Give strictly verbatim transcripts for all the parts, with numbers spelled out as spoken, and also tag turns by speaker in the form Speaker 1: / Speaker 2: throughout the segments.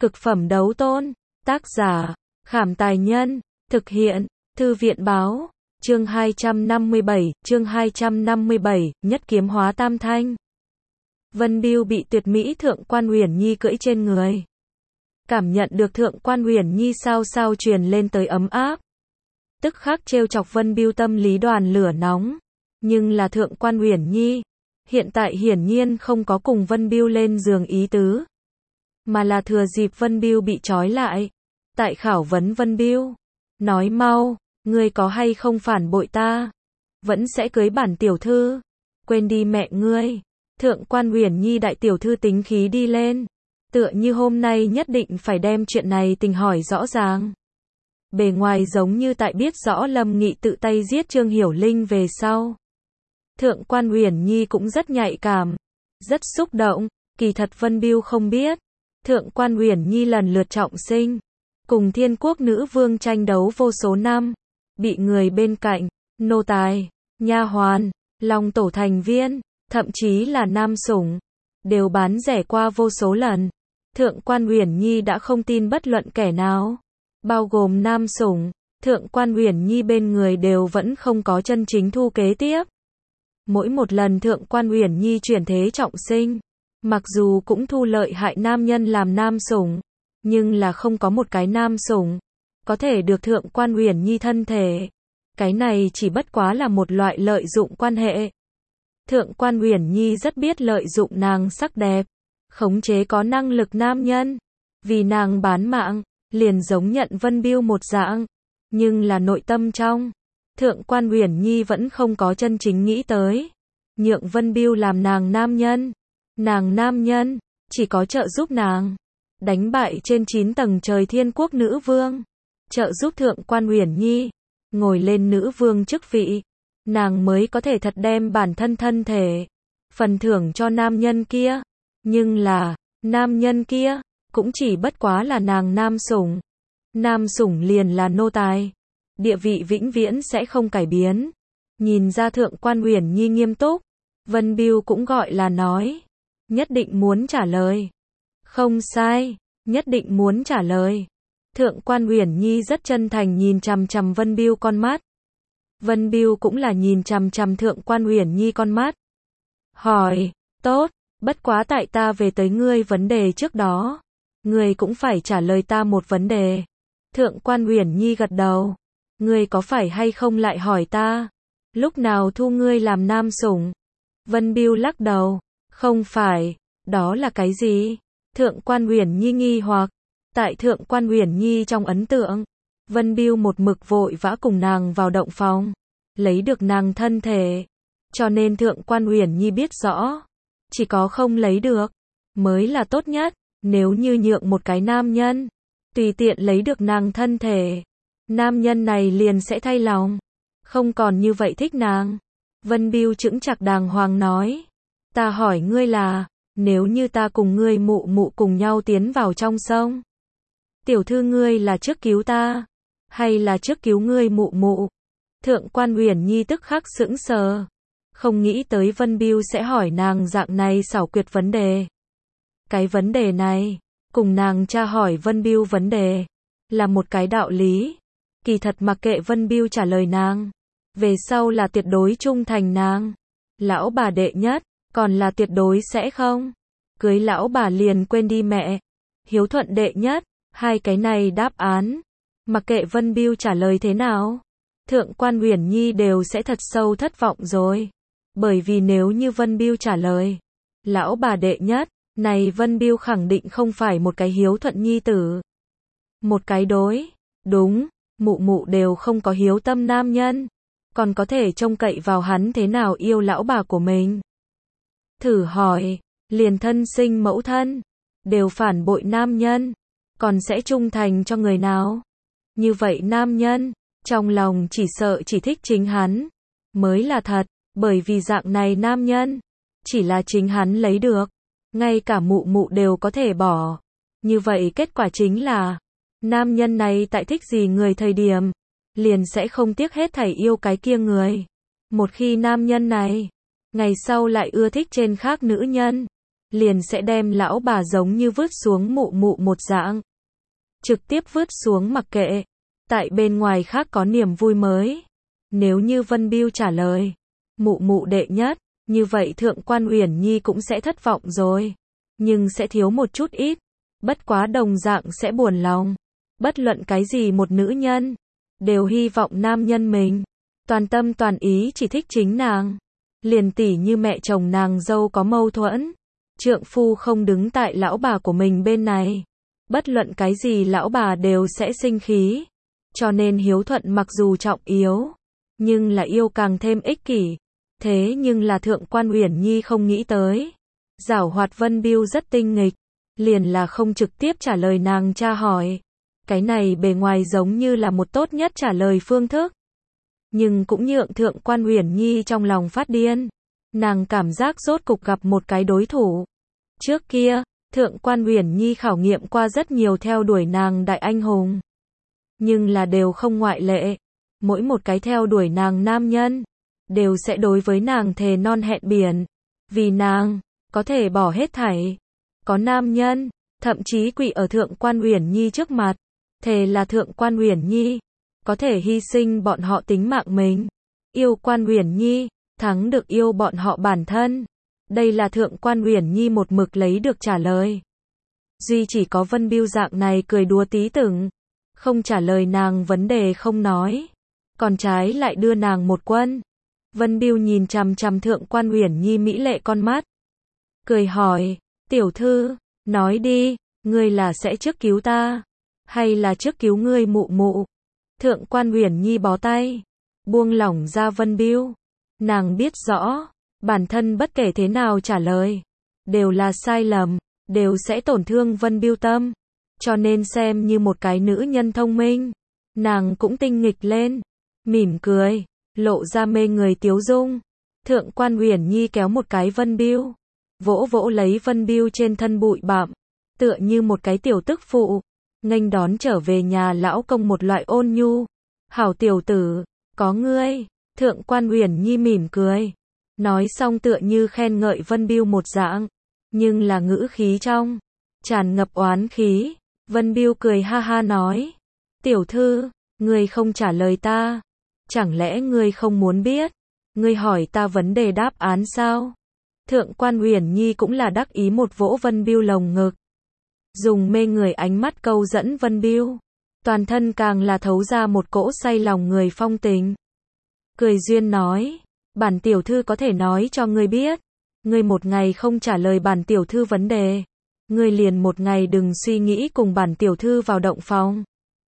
Speaker 1: Cực phẩm đấu tôn. Tác giả, Khảm Tài Nhân. Thực hiện, Thư viện Báo. Chương hai trăm năm mươi bảy, chương hai trăm năm mươi bảy, nhất kiếm hóa tam thanh. Vân Bưu bị tuyệt mỹ Thượng Quan Uyển Nhi cưỡi trên người. Cảm nhận được Thượng Quan Uyển Nhi sao sao truyền lên tới ấm áp. Tức khắc trêu chọc Vân Bưu tâm lý đoàn lửa nóng. Nhưng là Thượng Quan Uyển Nhi, hiện tại hiển nhiên không có cùng Vân Bưu lên giường ý tứ. Mà là thừa dịp Vân Bưu bị trói lại. Tại khảo vấn Vân Bưu. Nói mau, ngươi có hay không phản bội ta? Vẫn sẽ cưới bản tiểu thư. Quên đi mẹ ngươi. Thượng Quan Uyển Nhi đại tiểu thư tính khí đi lên. Tựa như hôm nay nhất định phải đem chuyện này tình hỏi rõ ràng. Bề ngoài giống như tại biết rõ Lâm Nghị tự tay giết Trương Hiểu Linh về sau. Thượng Quan Uyển Nhi cũng rất nhạy cảm. Rất xúc động. Kỳ thật Vân Bưu không biết. Thượng Quan Uyển Nhi lần lượt trọng sinh. Cùng Thiên Quốc nữ vương tranh đấu vô số năm. Bị người bên cạnh, nô tài, nha hoàn, long tổ thành viên, thậm chí là nam sủng, đều bán rẻ qua vô số lần. Thượng Quan Uyển Nhi đã không tin bất luận kẻ nào. Bao gồm nam sủng, Thượng Quan Uyển Nhi bên người đều vẫn không có chân chính thu kế tiếp. Mỗi một lần Thượng Quan Uyển Nhi chuyển thế trọng sinh, mặc dù cũng thu lợi hại nam nhân làm nam sủng, nhưng là không có một cái nam sủng có thể được Thượng Quan Uyển Nhi thân thể. Cái này chỉ bất quá là một loại lợi dụng quan hệ. Thượng Quan Uyển Nhi rất biết lợi dụng nàng sắc đẹp, khống chế có năng lực nam nhân, vì nàng bán mạng, liền giống nhận Vân Bưu một dạng. Nhưng là nội tâm trong, Thượng Quan Uyển Nhi vẫn không có chân chính nghĩ tới nhượng Vân Bưu làm nàng nam nhân. Nàng nam nhân chỉ có trợ giúp nàng đánh bại trên chín tầng trời Thiên Quốc nữ vương, trợ giúp Thượng Quan Uyển Nhi ngồi lên nữ vương chức vị, nàng mới có thể thật đem bản thân thân thể phần thưởng cho nam nhân kia. Nhưng là, nam nhân kia cũng chỉ bất quá là nàng nam sủng. Nam sủng liền là nô tài, địa vị vĩnh viễn sẽ không cải biến. Nhìn ra Thượng Quan Uyển Nhi nghiêm túc, Vân Bưu cũng gọi là nói, nhất định muốn trả lời. Không sai, nhất định muốn trả lời. Thượng Quan Uyển Nhi rất chân thành nhìn chằm chằm Vân Bưu con mắt. Vân Bưu cũng là nhìn chằm chằm Thượng Quan Uyển Nhi con mắt. Hỏi, tốt, bất quá tại ta về tới ngươi vấn đề trước đó, ngươi cũng phải trả lời ta một vấn đề. Thượng Quan Uyển Nhi gật đầu. Ngươi có phải hay không lại hỏi ta, lúc nào thu ngươi làm nam sủng? Vân Bưu lắc đầu. Không phải, đó là cái gì? Thượng Quan Uyển Nhi nghi hoặc. Tại Thượng Quan Uyển Nhi trong ấn tượng, Vân Bưu một mực vội vã cùng nàng vào động phòng, lấy được nàng thân thể. Cho nên Thượng Quan Uyển Nhi biết rõ, chỉ có không lấy được mới là tốt nhất. Nếu như nhượng một cái nam nhân tùy tiện lấy được nàng thân thể, nam nhân này liền sẽ thay lòng, không còn như vậy thích nàng. Vân Bưu chững chạc đàng hoàng nói, ta hỏi ngươi là, nếu như ta cùng ngươi mụ mụ cùng nhau tiến vào trong sông, tiểu thư ngươi là trước cứu ta, hay là trước cứu ngươi mụ mụ? Thượng Quan Uyển Nhi tức khắc sững sờ, không nghĩ tới Vân Bưu sẽ hỏi nàng dạng này xảo quyệt vấn đề. Cái vấn đề này, cùng nàng tra hỏi Vân Bưu vấn đề, là một cái đạo lý. Kỳ thật mặc kệ Vân Bưu trả lời nàng, về sau là tuyệt đối trung thành nàng, lão bà đệ nhất, còn là tuyệt đối sẽ không cưới lão bà liền quên đi mẹ, hiếu thuận đệ nhất. Hai cái này đáp án, mặc kệ Vân Bưu trả lời thế nào, Thượng Quan Uyển Nhi đều sẽ thật sâu thất vọng rồi. Bởi vì nếu như Vân Bưu trả lời lão bà đệ nhất, này Vân Bưu khẳng định không phải một cái hiếu thuận nhi tử. Một cái đối, đúng, mụ mụ đều không có hiếu tâm nam nhân, còn có thể trông cậy vào hắn thế nào yêu lão bà của mình. Thử hỏi, liền thân sinh mẫu thân đều phản bội nam nhân, còn sẽ trung thành cho người nào? Như vậy nam nhân, trong lòng chỉ sợ chỉ thích chính hắn mới là thật, bởi vì dạng này nam nhân chỉ là chính hắn lấy được, ngay cả mụ mụ đều có thể bỏ. Như vậy kết quả chính là, nam nhân này tại thích gì người thời điểm, liền sẽ không tiếc hết thảy yêu cái kia người. Một khi nam nhân này, ngày sau lại ưa thích trên khác nữ nhân, liền sẽ đem lão bà giống như vứt xuống mụ mụ một dạng. Trực tiếp vứt xuống mặc kệ. Tại bên ngoài khác có niềm vui mới. Nếu như Vân Biêu trả lời, mụ mụ đệ nhất, như vậy Thượng quan Uyển Nhi cũng sẽ thất vọng rồi. Nhưng sẽ thiếu một chút ít. Bất quá đồng dạng sẽ buồn lòng. Bất luận cái gì một nữ nhân, đều hy vọng nam nhân mình toàn tâm toàn ý chỉ thích chính nàng. Liền tỉ như mẹ chồng nàng dâu có mâu thuẫn, trượng phu không đứng tại lão bà của mình bên này, bất luận cái gì lão bà đều sẽ sinh khí. Cho nên hiếu thuận mặc dù trọng yếu, nhưng là yêu càng thêm ích kỷ. Thế nhưng là Thượng quan Uyển Nhi không nghĩ tới. Giảo hoạt Vân Biêu rất tinh nghịch, liền là không trực tiếp trả lời nàng tra hỏi. Cái này bề ngoài giống như là một tốt nhất trả lời phương thức. Nhưng cũng nhượng Thượng quan Uyển Nhi trong lòng phát điên. Nàng cảm giác rốt cục gặp một cái đối thủ. Trước kia, Thượng quan Uyển Nhi khảo nghiệm qua rất nhiều theo đuổi nàng đại anh hùng. Nhưng là đều không ngoại lệ. Mỗi một cái theo đuổi nàng nam nhân, đều sẽ đối với nàng thề non hẹn biển. Vì nàng, có thể bỏ hết thảy. Có nam nhân, thậm chí quỵ ở Thượng quan Uyển Nhi trước mặt. Thề là Thượng quan Uyển Nhi có thể hy sinh bọn họ tính mạng mình. Yêu quan Uyển Nhi, thắng được yêu bọn họ bản thân. Đây là Thượng quan Uyển Nhi một mực lấy được trả lời. Duy chỉ có Vân Biêu dạng này cười đùa tí từng, không trả lời nàng vấn đề không nói, còn trái lại đưa nàng một quân. Vân Biêu nhìn chằm chằm Thượng quan Uyển Nhi mỹ lệ con mắt, cười hỏi, tiểu thư, nói đi, ngươi là sẽ trước cứu ta, hay là trước cứu ngươi mụ mụ? Thượng quan Uyển Nhi bó tay, buông lỏng ra Vân Biêu. Nàng biết rõ, bản thân bất kể thế nào trả lời, đều là sai lầm, đều sẽ tổn thương Vân Biêu tâm. Cho nên xem như một cái nữ nhân thông minh, nàng cũng tinh nghịch lên, mỉm cười, lộ ra mê người tiếu dung. Thượng quan Uyển Nhi kéo một cái Vân Biêu, vỗ vỗ lấy Vân Biêu trên thân bụi bặm, tựa như một cái tiểu tức phụ, nghênh đón trở về nhà lão công một loại ôn nhu. Hảo tiểu tử, có ngươi. Thượng quan Uyển Nhi mỉm cười, nói xong tựa như khen ngợi Vân Biêu một dạng, nhưng là ngữ khí trong tràn ngập oán khí. Vân Biêu cười ha ha nói, tiểu thư, ngươi không trả lời ta, chẳng lẽ ngươi không muốn biết, ngươi hỏi ta vấn đề đáp án sao? Thượng quan Uyển Nhi cũng là đắc ý một vỗ Vân Biêu lồng ngực, dùng mê người ánh mắt câu dẫn Vân Biêu, toàn thân càng là thấu ra một cỗ say lòng người phong tình. Cười duyên nói, bản tiểu thư có thể nói cho ngươi biết, ngươi một ngày không trả lời bản tiểu thư vấn đề, ngươi liền một ngày đừng suy nghĩ cùng bản tiểu thư vào động phòng.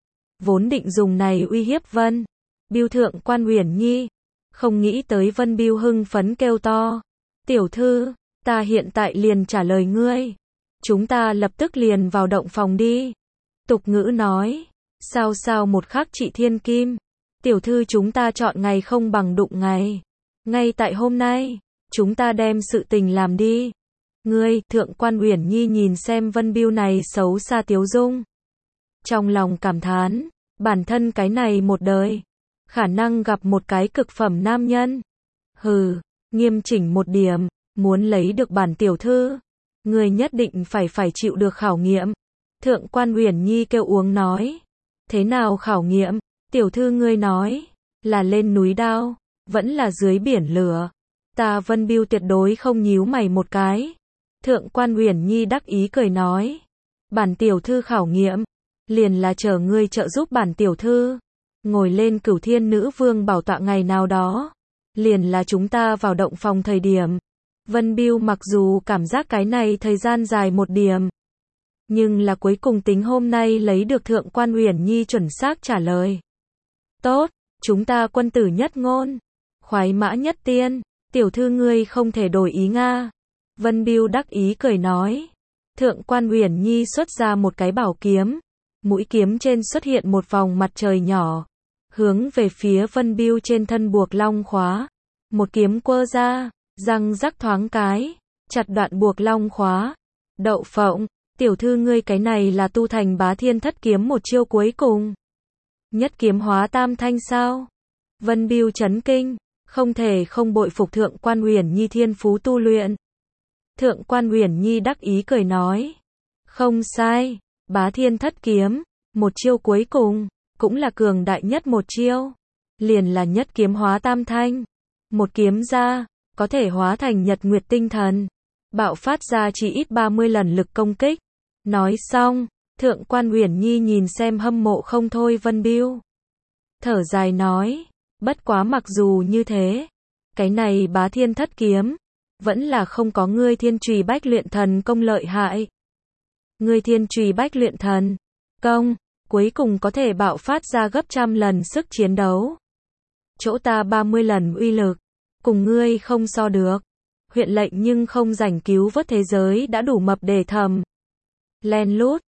Speaker 1: Vốn định dùng này uy hiếp Vân Biêu Thượng quan Uyển Nhi, không nghĩ tới Vân Biêu hưng phấn kêu to, tiểu thư, ta hiện tại liền trả lời ngươi, chúng ta lập tức liền vào động phòng đi. Tục ngữ nói, sao sao một khắc trị thiên kim, tiểu thư chúng ta chọn ngày không bằng đụng ngày, ngay tại hôm nay, chúng ta đem sự tình làm đi. Ngươi, Thượng quan Uyển Nhi nhìn xem Vân Biêu này xấu xa tiếu dung, trong lòng cảm thán, bản thân cái này một đời, khả năng gặp một cái cực phẩm nam nhân. Hừ, nghiêm chỉnh một điểm, muốn lấy được bản tiểu thư, ngươi nhất định phải phải chịu được khảo nghiệm. Thượng quan Uyển Nhi kêu uống nói, thế nào khảo nghiệm? Tiểu thư ngươi nói, là lên núi đao, vẫn là dưới biển lửa. Ta Vân Biêu tuyệt đối không nhíu mày một cái. Thượng quan Uyển Nhi đắc ý cười nói, bản tiểu thư khảo nghiệm, liền là chờ ngươi trợ giúp bản tiểu thư, ngồi lên Cửu Thiên Nữ Vương bảo tọa ngày nào đó, liền là chúng ta vào động phòng thời điểm. Vân Biêu mặc dù cảm giác cái này thời gian dài một điểm, nhưng là cuối cùng tính hôm nay lấy được Thượng quan Uyển Nhi chuẩn xác trả lời. Tốt, chúng ta quân tử nhất ngôn, khoái mã nhất tiên, tiểu thư ngươi không thể đổi ý nga. Vân Biêu đắc ý cười nói. Thượng quan Uyển Nhi xuất ra một cái bảo kiếm, mũi kiếm trên xuất hiện một vòng mặt trời nhỏ, hướng về phía Vân Biêu trên thân buộc long khóa. Một kiếm quơ ra, răng rắc thoáng cái, chặt đoạn buộc long khóa. Đậu phộng, tiểu thư ngươi cái này là tu thành bá thiên thất kiếm một chiêu cuối cùng. Nhất kiếm hóa tam thanh sao? Vân Biêu chấn kinh, không thể không bội phục Thượng quan Uyển Nhi thiên phú tu luyện. Thượng quan Uyển Nhi đắc ý cười nói. Không sai, bá thiên thất kiếm, một chiêu cuối cùng, cũng là cường đại nhất một chiêu. Liền là nhất kiếm hóa tam thanh. Một kiếm ra, có thể hóa thành nhật nguyệt tinh thần. Bạo phát ra chỉ ít ba mươi lần lực công kích. Nói xong, Thượng quan Uyển Nhi nhìn xem hâm mộ không thôi Vân Bưu. Thở dài nói, bất quá mặc dù như thế, cái này bá thiên thất kiếm, vẫn là không có ngươi thiên trùy bách luyện thần công lợi hại. Ngươi thiên trùy bách luyện thần công, cuối cùng có thể bạo phát ra gấp trăm lần sức chiến đấu. Chỗ ta ba mươi lần uy lực, cùng ngươi không so được. Huyện lệnh nhưng không rảnh cứu vớt thế giới đã đủ mập để thầm. Len lút,